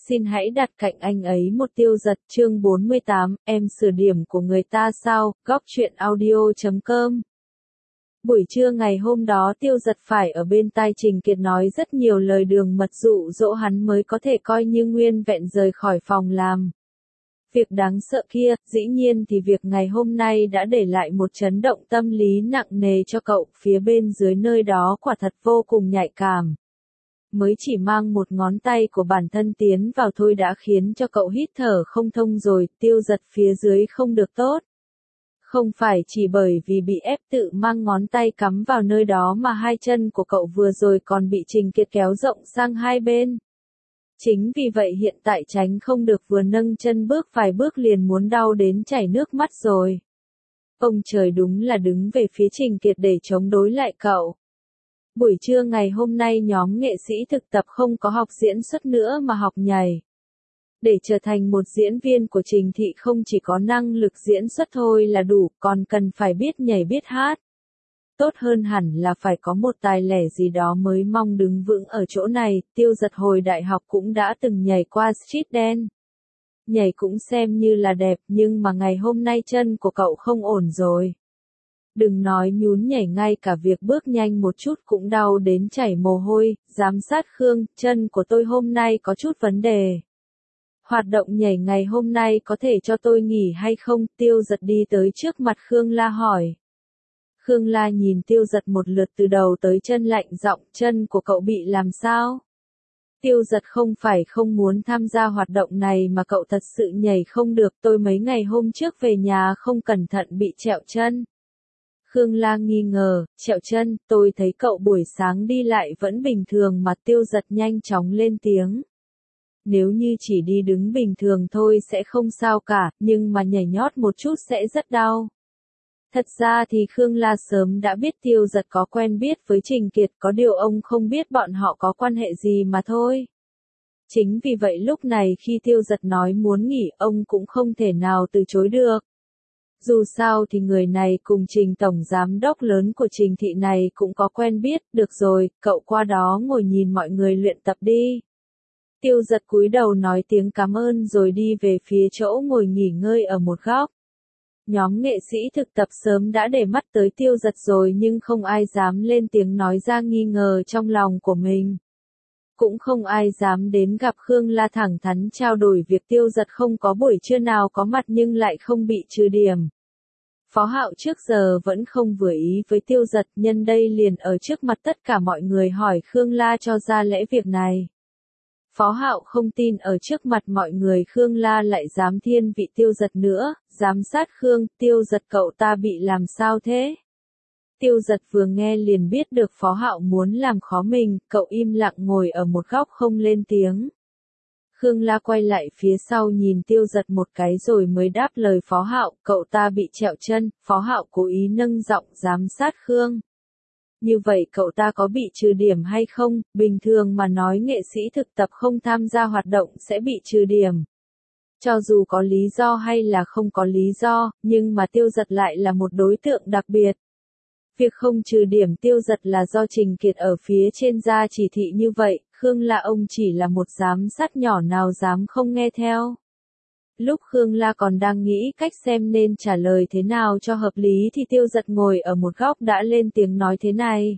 Xin hãy đặt cạnh anh ấy một Tiêu Giật chương 48, em sửa điểm của người ta sao, góc truyện audio.com. Buổi trưa ngày hôm đó Tiêu Giật phải ở bên tai Trình Kiệt nói rất nhiều lời đường mật dụ dỗ hắn mới có thể coi như nguyên vẹn rời khỏi phòng làm. Việc đáng sợ kia, dĩ nhiên thì việc ngày hôm nay đã để lại một chấn động tâm lý nặng nề cho cậu, phía bên dưới nơi đó quả thật vô cùng nhạy cảm. Mới chỉ mang một ngón tay của bản thân tiến vào thôi đã khiến cho cậu hít thở không thông rồi, Tiêu Giật phía dưới không được tốt. Không phải chỉ bởi vì bị ép tự mang ngón tay cắm vào nơi đó mà hai chân của cậu vừa rồi còn bị Trình Kiệt kéo rộng sang hai bên. Chính vì vậy hiện tại tránh không được vừa nâng chân bước vài bước liền muốn đau đến chảy nước mắt rồi. Ông trời đúng là đứng về phía Trình Kiệt để chống đối lại cậu. Buổi trưa ngày hôm nay nhóm nghệ sĩ thực tập không có học diễn xuất nữa mà học nhảy. Để trở thành một diễn viên của Trình Thị không chỉ có năng lực diễn xuất thôi là đủ, còn cần phải biết nhảy biết hát. Tốt hơn hẳn là phải có một tài lẻ gì đó mới mong đứng vững ở chỗ này. Tiêu Giật hồi đại học cũng đã từng nhảy qua street dance. Nhảy cũng xem như là đẹp nhưng mà ngày hôm nay chân của cậu không ổn rồi. Đừng nói nhún nhảy, ngay cả việc bước nhanh một chút cũng đau đến chảy mồ hôi. Giám sát Khương, chân của tôi hôm nay có chút vấn đề. Hoạt động nhảy ngày hôm nay có thể cho tôi nghỉ hay không? Tiêu Giật đi tới trước mặt Khương La hỏi. Khương La nhìn Tiêu Giật một lượt từ đầu tới chân lạnh giọng, chân của cậu bị làm sao? Tiêu Giật không phải không muốn tham gia hoạt động này mà cậu thật sự nhảy không được, tôi mấy ngày hôm trước về nhà không cẩn thận bị trẹo chân. Khương La nghi ngờ, trẹo chân, tôi thấy cậu buổi sáng đi lại vẫn bình thường mà. Tiêu Giật nhanh chóng lên tiếng. Nếu như chỉ đi đứng bình thường thôi sẽ không sao cả, nhưng mà nhảy nhót một chút sẽ rất đau. Thật ra thì Khương La sớm đã biết Tiêu Giật có quen biết với Trình Kiệt, có điều ông không biết bọn họ có quan hệ gì mà thôi. Chính vì vậy lúc này khi Tiêu Giật nói muốn nghỉ ông cũng không thể nào từ chối được. Dù sao thì người này cùng Trình tổng giám đốc lớn của Trình Thị này cũng có quen biết, được rồi, cậu qua đó ngồi nhìn mọi người luyện tập đi. Tiêu Giật cúi đầu nói tiếng cảm ơn rồi đi về phía chỗ ngồi nghỉ ngơi ở một góc. Nhóm nghệ sĩ thực tập sớm đã để mắt tới Tiêu Giật rồi nhưng không ai dám lên tiếng nói ra nghi ngờ trong lòng của mình. Cũng không ai dám đến gặp Khương La thẳng thắn trao đổi việc Tiêu Giật không có buổi trưa nào có mặt nhưng lại không bị trừ điểm. Phó Hạo trước giờ vẫn không vừa ý với Tiêu Giật, nhân đây liền ở trước mặt tất cả mọi người hỏi Khương La cho ra lẽ việc này. Phó Hạo không tin ở trước mặt mọi người Khương La lại dám thiên vị Tiêu Giật nữa. Giám sát Khương, Tiêu Giật cậu ta bị làm sao thế? Tiêu Giật vừa nghe liền biết được Phó Hạo muốn làm khó mình, cậu im lặng ngồi ở một góc không lên tiếng. Khương La quay lại phía sau nhìn Tiêu Giật một cái rồi mới đáp lời Phó Hạo, cậu ta bị trẹo chân. Phó Hạo cố ý nâng giọng, giám sát Khương. Như vậy cậu ta có bị trừ điểm hay không? Bình thường mà nói nghệ sĩ thực tập không tham gia hoạt động sẽ bị trừ điểm. Cho dù có lý do hay là không có lý do, nhưng mà Tiêu Giật lại là một đối tượng đặc biệt. Việc không trừ điểm Tiêu Giật là do Trình Kiệt ở phía trên ra chỉ thị như vậy, Khương La ông chỉ là một giám sát nhỏ nào dám không nghe theo. Lúc Khương La còn đang nghĩ cách xem nên trả lời thế nào cho hợp lý thì Tiêu Giật ngồi ở một góc đã lên tiếng nói thế này.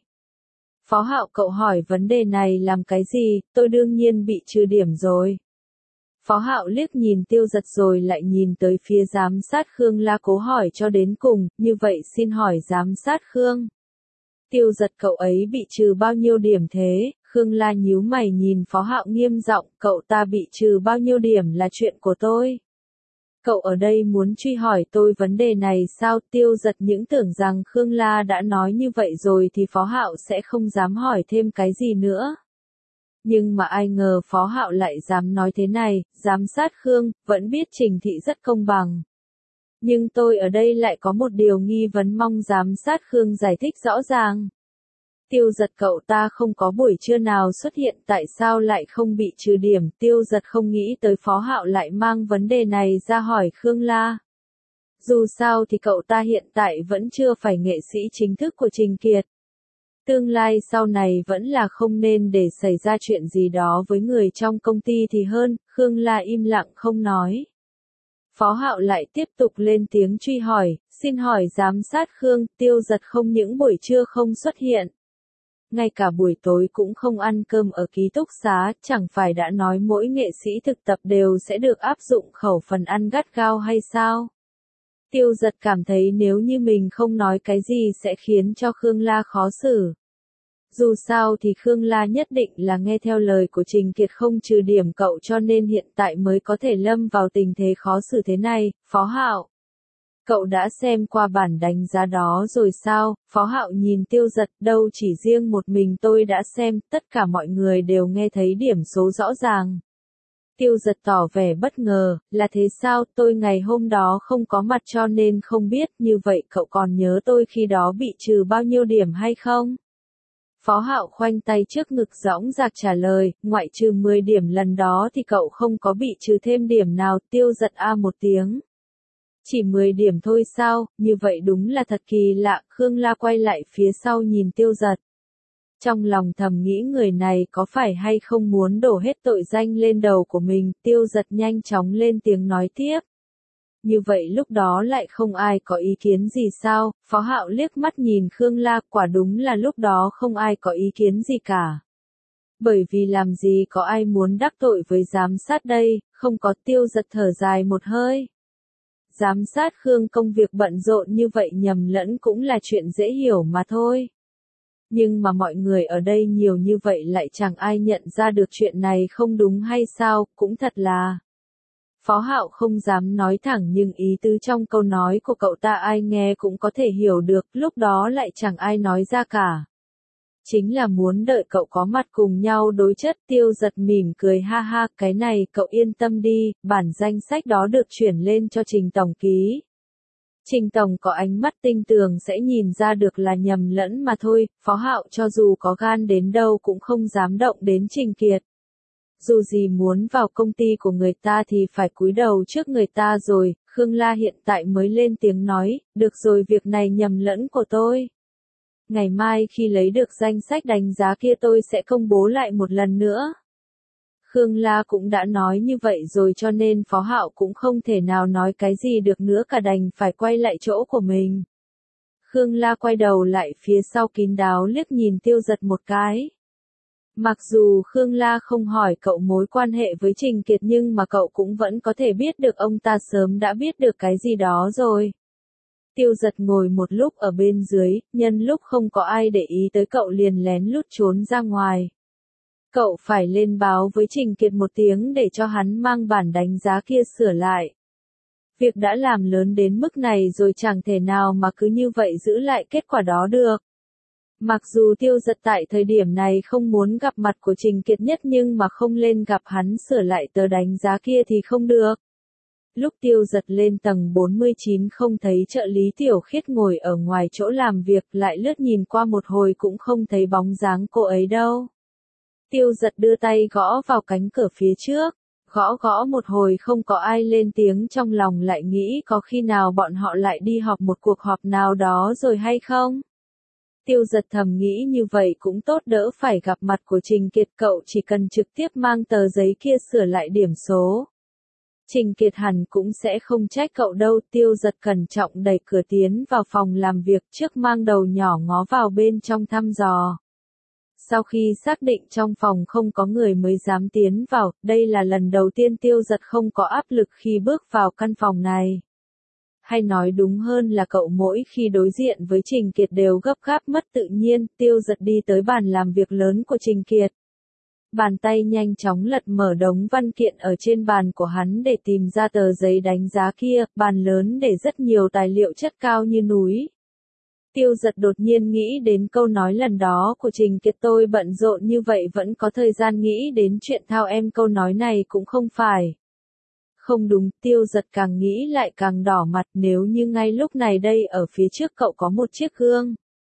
Phó Hạo cậu hỏi vấn đề này làm cái gì, tôi đương nhiên bị trừ điểm rồi. Phó Hạo liếc nhìn Tiêu Giật rồi lại nhìn tới phía giám sát Khương La cố hỏi cho đến cùng, như vậy xin hỏi giám sát Khương. Tiêu Giật cậu ấy bị trừ bao nhiêu điểm thế? Khương La nhíu mày nhìn Phó Hạo nghiêm giọng, cậu ta bị trừ bao nhiêu điểm là chuyện của tôi. Cậu ở đây muốn truy hỏi tôi vấn đề này sao? Tiêu Giật những tưởng rằng Khương La đã nói như vậy rồi thì Phó Hạo sẽ không dám hỏi thêm cái gì nữa. Nhưng mà ai ngờ Phó Hạo lại dám nói thế này, giám sát Khương, vẫn biết Trình Thị rất công bằng. Nhưng tôi ở đây lại có một điều nghi vấn mong giám sát Khương giải thích rõ ràng. Tiêu Giật cậu ta không có buổi trưa nào xuất hiện tại sao lại không bị trừ điểm? Tiêu Giật không nghĩ tới Phó Hạo lại mang vấn đề này ra hỏi Khương La. Dù sao thì cậu ta hiện tại vẫn chưa phải nghệ sĩ chính thức của Trình Kiệt. Tương lai sau này vẫn là không nên để xảy ra chuyện gì đó với người trong công ty thì hơn, Khương La im lặng không nói. Phó Hạo lại tiếp tục lên tiếng truy hỏi, xin hỏi giám sát Khương, Tiêu Giật không những buổi trưa không xuất hiện. Ngay cả buổi tối cũng không ăn cơm ở ký túc xá, chẳng phải đã nói mỗi nghệ sĩ thực tập đều sẽ được áp dụng khẩu phần ăn gắt gao hay sao? Tiêu Giật cảm thấy nếu như mình không nói cái gì sẽ khiến cho Khương La khó xử. Dù sao thì Khương La nhất định là nghe theo lời của Trình Kiệt không trừ điểm cậu cho nên hiện tại mới có thể lâm vào tình thế khó xử thế này, Phó Hạo. Cậu đã xem qua bản đánh giá đó rồi sao? Phó Hạo nhìn Tiêu Giật, đâu chỉ riêng một mình tôi đã xem, tất cả mọi người đều nghe thấy điểm số rõ ràng. Tiêu Giật tỏ vẻ bất ngờ, là thế sao, tôi ngày hôm đó không có mặt cho nên không biết, như vậy cậu còn nhớ tôi khi đó bị trừ bao nhiêu điểm hay không? Phó Hạo khoanh tay trước ngực dõng dạc trả lời, ngoại trừ 10 điểm lần đó thì cậu không có bị trừ thêm điểm nào, Tiêu Giật a một tiếng. Chỉ 10 điểm thôi sao, như vậy đúng là thật kỳ lạ, Khương La quay lại phía sau nhìn Tiêu Giật. Trong lòng thầm nghĩ người này có phải hay không muốn đổ hết tội danh lên đầu của mình, Tiêu Giật nhanh chóng lên tiếng nói tiếp. Như vậy lúc đó lại không ai có ý kiến gì sao, Phó Hạo liếc mắt nhìn Khương La, quả đúng là lúc đó không ai có ý kiến gì cả. Bởi vì làm gì có ai muốn đắc tội với giám sát đây, không có. Tiêu Giật thở dài một hơi. Giám sát Khương công việc bận rộn như vậy nhầm lẫn cũng là chuyện dễ hiểu mà thôi. Nhưng mà mọi người ở đây nhiều như vậy lại chẳng ai nhận ra được chuyện này không đúng hay sao, cũng thật là. Phó Hạo không dám nói thẳng nhưng ý tứ trong câu nói của cậu ta ai nghe cũng có thể hiểu được, lúc đó lại chẳng ai nói ra cả. Chính là muốn đợi cậu có mặt cùng nhau đối chất. Tiêu Giật mỉm cười ha ha, cái này cậu yên tâm đi, bản danh sách đó được chuyển lên cho Trình Tổng ký. Trình Tổng có ánh mắt tinh tường sẽ nhìn ra được là nhầm lẫn mà thôi, Phó Hạo cho dù có gan đến đâu cũng không dám động đến Trình Kiệt. Dù gì muốn vào công ty của người ta thì phải cúi đầu trước người ta rồi, Khương La hiện tại mới lên tiếng nói, được rồi việc này nhầm lẫn của tôi. Ngày mai khi lấy được danh sách đánh giá kia tôi sẽ công bố lại một lần nữa. Khương La cũng đã nói như vậy rồi cho nên Phó Hạo cũng không thể nào nói cái gì được nữa cả đành phải quay lại chỗ của mình. Khương La quay đầu lại phía sau kín đáo liếc nhìn Tiêu Giật một cái. Mặc dù Khương La không hỏi cậu mối quan hệ với Trình Kiệt nhưng mà cậu cũng vẫn có thể biết được ông ta sớm đã biết được cái gì đó rồi. Tiêu Giật ngồi một lúc ở bên dưới, nhân lúc không có ai để ý tới cậu liền lén lút trốn ra ngoài. Cậu phải lên báo với Trình Kiệt một tiếng để cho hắn mang bản đánh giá kia sửa lại. Việc đã làm lớn đến mức này rồi chẳng thể nào mà cứ như vậy giữ lại kết quả đó được. Mặc dù Tiêu Giật tại thời điểm này không muốn gặp mặt của Trình Kiệt nhất nhưng mà không lên gặp hắn sửa lại tờ đánh giá kia thì không được. Lúc Tiêu Giật lên tầng 49 không thấy trợ lý Tiểu Khiết ngồi ở ngoài chỗ làm việc, lại lướt nhìn qua một hồi cũng không thấy bóng dáng cô ấy đâu. Tiêu Giật đưa tay gõ vào cánh cửa phía trước, gõ một hồi không có ai lên tiếng, trong lòng lại nghĩ có khi nào bọn họ lại đi họp một cuộc họp nào đó rồi hay không? Tiêu Giật thầm nghĩ như vậy cũng tốt, đỡ phải gặp mặt của Trình Kiệt, cậu chỉ cần trực tiếp mang tờ giấy kia sửa lại điểm số. Trình Kiệt hẳn cũng sẽ không trách cậu đâu. Tiêu Giật cẩn trọng đẩy cửa tiến vào phòng làm việc trước mang đầu nhỏ ngó vào bên trong thăm dò. Sau khi xác định trong phòng không có người mới dám tiến vào, đây là lần đầu tiên Tiêu Giật không có áp lực khi bước vào căn phòng này. Hay nói đúng hơn là cậu mỗi khi đối diện với Trình Kiệt đều gấp gáp mất tự nhiên. Tiêu Giật đi tới bàn làm việc lớn của Trình Kiệt. Bàn tay nhanh chóng lật mở đống văn kiện ở trên bàn của hắn để tìm ra tờ giấy đánh giá kia, bàn lớn để rất nhiều tài liệu chất cao như núi. Tiêu Giật đột nhiên nghĩ đến câu nói lần đó của Trình Kiệt, tôi bận rộn như vậy vẫn có thời gian nghĩ đến chuyện thao em, câu nói này cũng không phải. Không đúng, Tiêu Giật càng nghĩ lại càng đỏ mặt, nếu như ngay lúc này đây ở phía trước cậu có một chiếc gương.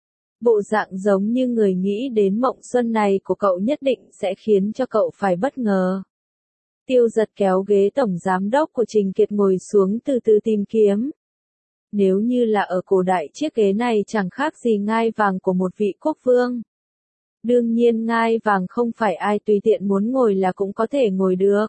Bộ dạng giống như người nghĩ đến mộng xuân này của cậu nhất định sẽ khiến cho cậu phải bất ngờ. Tiêu Giật kéo ghế tổng giám đốc của Trình Kiệt ngồi xuống từ từ tìm kiếm. Nếu như là ở cổ đại chiếc ghế này chẳng khác gì ngai vàng của một vị quốc vương. Đương nhiên ngai vàng không phải ai tùy tiện muốn ngồi là cũng có thể ngồi được.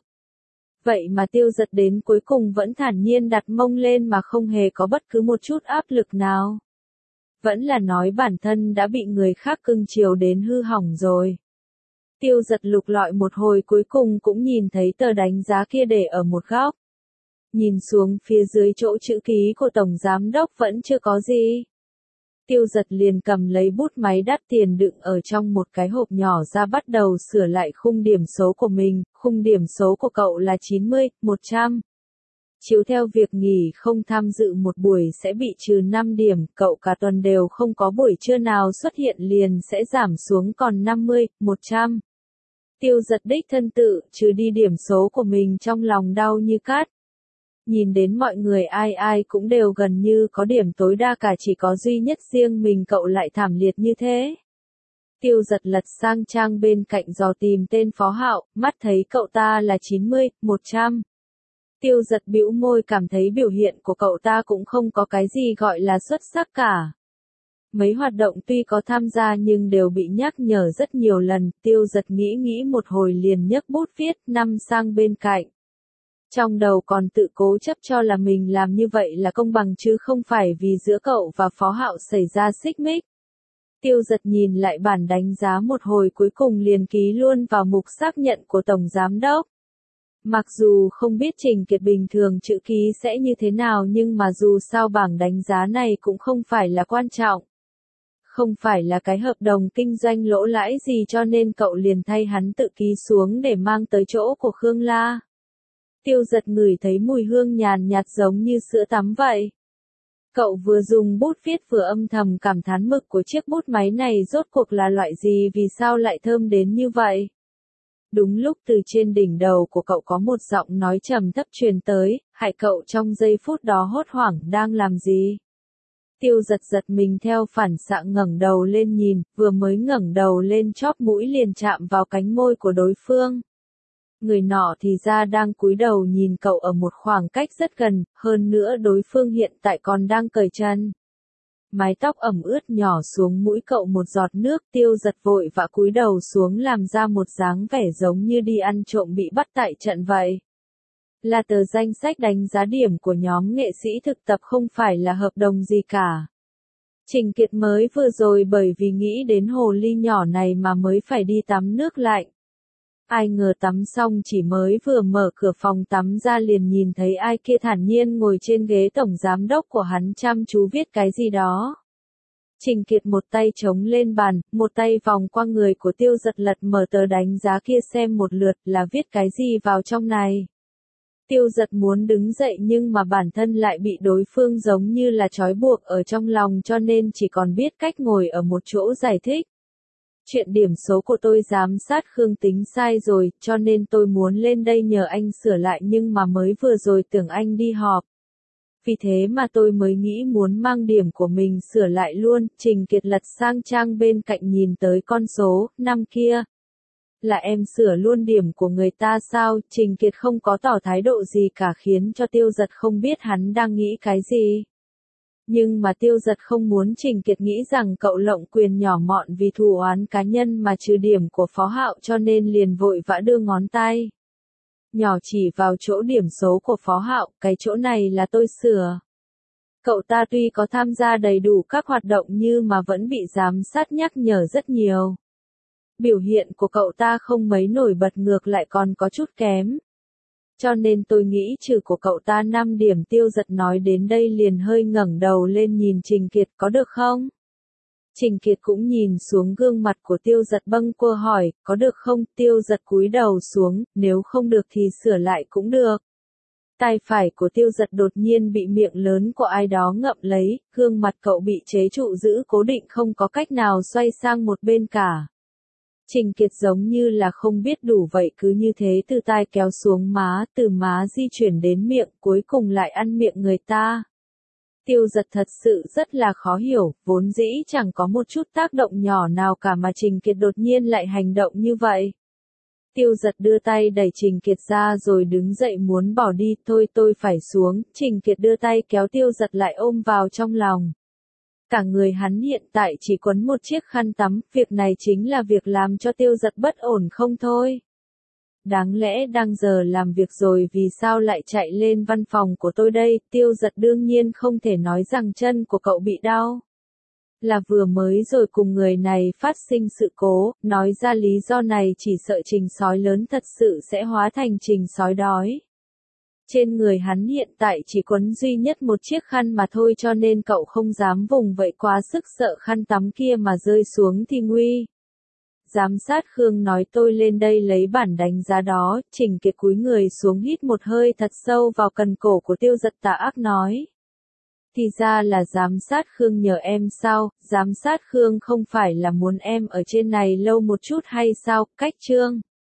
Vậy mà Tiêu Dật đến cuối cùng vẫn thản nhiên đặt mông lên mà không hề có bất cứ một chút áp lực nào. Vẫn là nói bản thân đã bị người khác cưng chiều đến hư hỏng rồi. Tiêu Dật lục lọi một hồi cuối cùng cũng nhìn thấy tờ đánh giá kia để ở một góc. Nhìn xuống phía dưới chỗ chữ ký của Tổng Giám Đốc vẫn chưa có gì. Tiêu Dật liền cầm lấy bút máy đắt tiền đựng ở trong một cái hộp nhỏ ra bắt đầu sửa lại khung điểm số của mình, khung điểm số của cậu là 90, 100. Chiếu theo việc nghỉ không tham dự một buổi sẽ bị trừ 5 điểm, cậu cả tuần đều không có buổi trưa nào xuất hiện liền sẽ giảm xuống còn 50, 100. Tiêu Dật đích thân tự trừ đi điểm số của mình trong lòng đau như cát. Nhìn đến mọi người ai ai cũng đều gần như có điểm tối đa cả chỉ có duy nhất riêng mình cậu lại thảm liệt như thế. Tiêu Dật lật sang trang bên cạnh dò tìm tên Phó Hạo, mắt thấy cậu ta là 90, 100. Tiêu Dật bĩu môi cảm thấy biểu hiện của cậu ta cũng không có cái gì gọi là xuất sắc cả. Mấy hoạt động tuy có tham gia nhưng đều bị nhắc nhở rất nhiều lần, Tiêu Dật nghĩ một hồi liền nhấc bút viết 5 sang bên cạnh. Trong đầu còn tự cố chấp cho là mình làm như vậy là công bằng chứ không phải vì giữa cậu và Phó Hạo xảy ra xích mích. Tiêu Dật nhìn lại bản đánh giá một hồi cuối cùng liền ký luôn vào mục xác nhận của Tổng Giám Đốc. Mặc dù không biết Trình Kiệt bình thường chữ ký sẽ như thế nào nhưng mà dù sao bảng đánh giá này cũng không phải là quan trọng. Không phải là cái hợp đồng kinh doanh lỗ lãi gì cho nên cậu liền thay hắn tự ký xuống để mang tới chỗ của Khương La. Tiêu Dật ngửi thấy mùi hương nhàn nhạt giống như sữa tắm vậy. Cậu vừa dùng bút viết vừa âm thầm cảm thán mực của chiếc bút máy này rốt cuộc là loại gì vì sao lại thơm đến như vậy. Đúng lúc từ trên đỉnh đầu của cậu có một giọng nói trầm thấp truyền tới, hại cậu trong giây phút đó hốt hoảng đang làm gì. Tiêu Dật giật mình theo phản xạ ngẩng đầu lên nhìn, vừa mới ngẩng đầu lên chóp mũi liền chạm vào cánh môi của đối phương. Người nọ thì ra đang cúi đầu nhìn cậu ở một khoảng cách rất gần, hơn nữa đối phương hiện tại còn đang cởi chân. Mái tóc ẩm ướt nhỏ xuống mũi cậu một giọt nước, Tiêu Dật vội vã cúi đầu xuống làm ra một dáng vẻ giống như đi ăn trộm bị bắt tại trận vậy. Là tờ danh sách đánh giá điểm của nhóm nghệ sĩ thực tập không phải là hợp đồng gì cả. Trình Kiệt mới vừa rồi bởi vì nghĩ đến hồ ly nhỏ này mà mới phải đi tắm nước lạnh. Ai ngờ tắm xong chỉ mới vừa mở cửa phòng tắm ra liền nhìn thấy ai kia thản nhiên ngồi trên ghế tổng giám đốc của hắn chăm chú viết cái gì đó. Trình Kiệt một tay chống lên bàn, một tay vòng qua người của Tiêu Dật lật mở tờ đánh giá kia xem một lượt là viết cái gì vào trong này. Tiêu Dật muốn đứng dậy nhưng mà bản thân lại bị đối phương giống như là trói buộc ở trong lòng cho nên chỉ còn biết cách ngồi ở một chỗ giải thích. Chuyện điểm số của tôi giám sát Khương tính sai rồi, cho nên tôi muốn lên đây nhờ anh sửa lại nhưng mà mới vừa rồi tưởng anh đi họp. Vì thế mà tôi mới nghĩ muốn mang điểm của mình sửa lại luôn, Trình Kiệt lật sang trang bên cạnh nhìn tới con số, 5 kia. Là em sửa luôn điểm của người ta sao, Trình Kiệt không có tỏ thái độ gì cả khiến cho Tiêu Dật không biết hắn đang nghĩ cái gì. Nhưng mà Tiêu Dật không muốn Trình Kiệt nghĩ rằng cậu lộng quyền nhỏ mọn vì thù oán cá nhân mà trừ điểm của Phó Hạo cho nên liền vội vã đưa ngón tay nhỏ chỉ vào chỗ điểm số của Phó Hạo, cái chỗ này là tôi sửa. Cậu ta tuy có tham gia đầy đủ các hoạt động nhưng mà vẫn bị giám sát nhắc nhở rất nhiều. Biểu hiện của cậu ta không mấy nổi bật ngược lại còn có chút kém. Cho nên tôi nghĩ trừ của cậu ta 5 điểm. Tiêu Dật nói đến đây liền hơi ngẩng đầu lên nhìn Trình Kiệt có được không? Trình Kiệt cũng nhìn xuống gương mặt của Tiêu Dật bâng quơ hỏi, có được không? Tiêu Dật cúi đầu xuống, nếu không được thì sửa lại cũng được. Tay phải của Tiêu Dật đột nhiên bị miệng lớn của ai đó ngậm lấy, gương mặt cậu bị chế trụ giữ cố định không có cách nào xoay sang một bên cả. Trình Kiệt giống như là không biết đủ vậy cứ như thế từ tai kéo xuống má, từ má di chuyển đến miệng, cuối cùng lại ăn miệng người ta. Tiêu Dật thật sự rất là khó hiểu, vốn dĩ chẳng có một chút tác động nhỏ nào cả mà Trình Kiệt đột nhiên lại hành động như vậy. Tiêu Giật đưa tay đẩy Trình Kiệt ra rồi đứng dậy muốn bỏ đi, thôi tôi phải xuống, Trình Kiệt đưa tay kéo Tiêu Giật lại ôm vào trong lòng. Cả người hắn hiện tại chỉ quấn một chiếc khăn tắm, việc này chính là việc làm cho Tiêu Giật bất ổn không thôi. Đáng lẽ đang giờ làm việc rồi vì sao lại chạy lên văn phòng của tôi đây, Tiêu Giật đương nhiên không thể nói rằng chân của cậu bị đau. Là vừa mới rồi cùng người này phát sinh sự cố, nói ra lý do này chỉ sợ Trình sói lớn thật sự sẽ hóa thành Trình sói đói. Trên người hắn hiện tại chỉ quấn duy nhất một chiếc khăn mà thôi cho nên cậu không dám vùng vậy quá sức sợ khăn tắm kia mà rơi xuống thì nguy. Giám sát Khương nói tôi lên đây lấy bản đánh giá đó, Trình Kiệt cúi người xuống hít một hơi thật sâu vào cần cổ của Tiêu Giật tà ác nói. Thì ra là giám sát Khương nhờ em sao, giám sát Khương không phải là muốn em ở trên này lâu một chút hay sao, cách chương.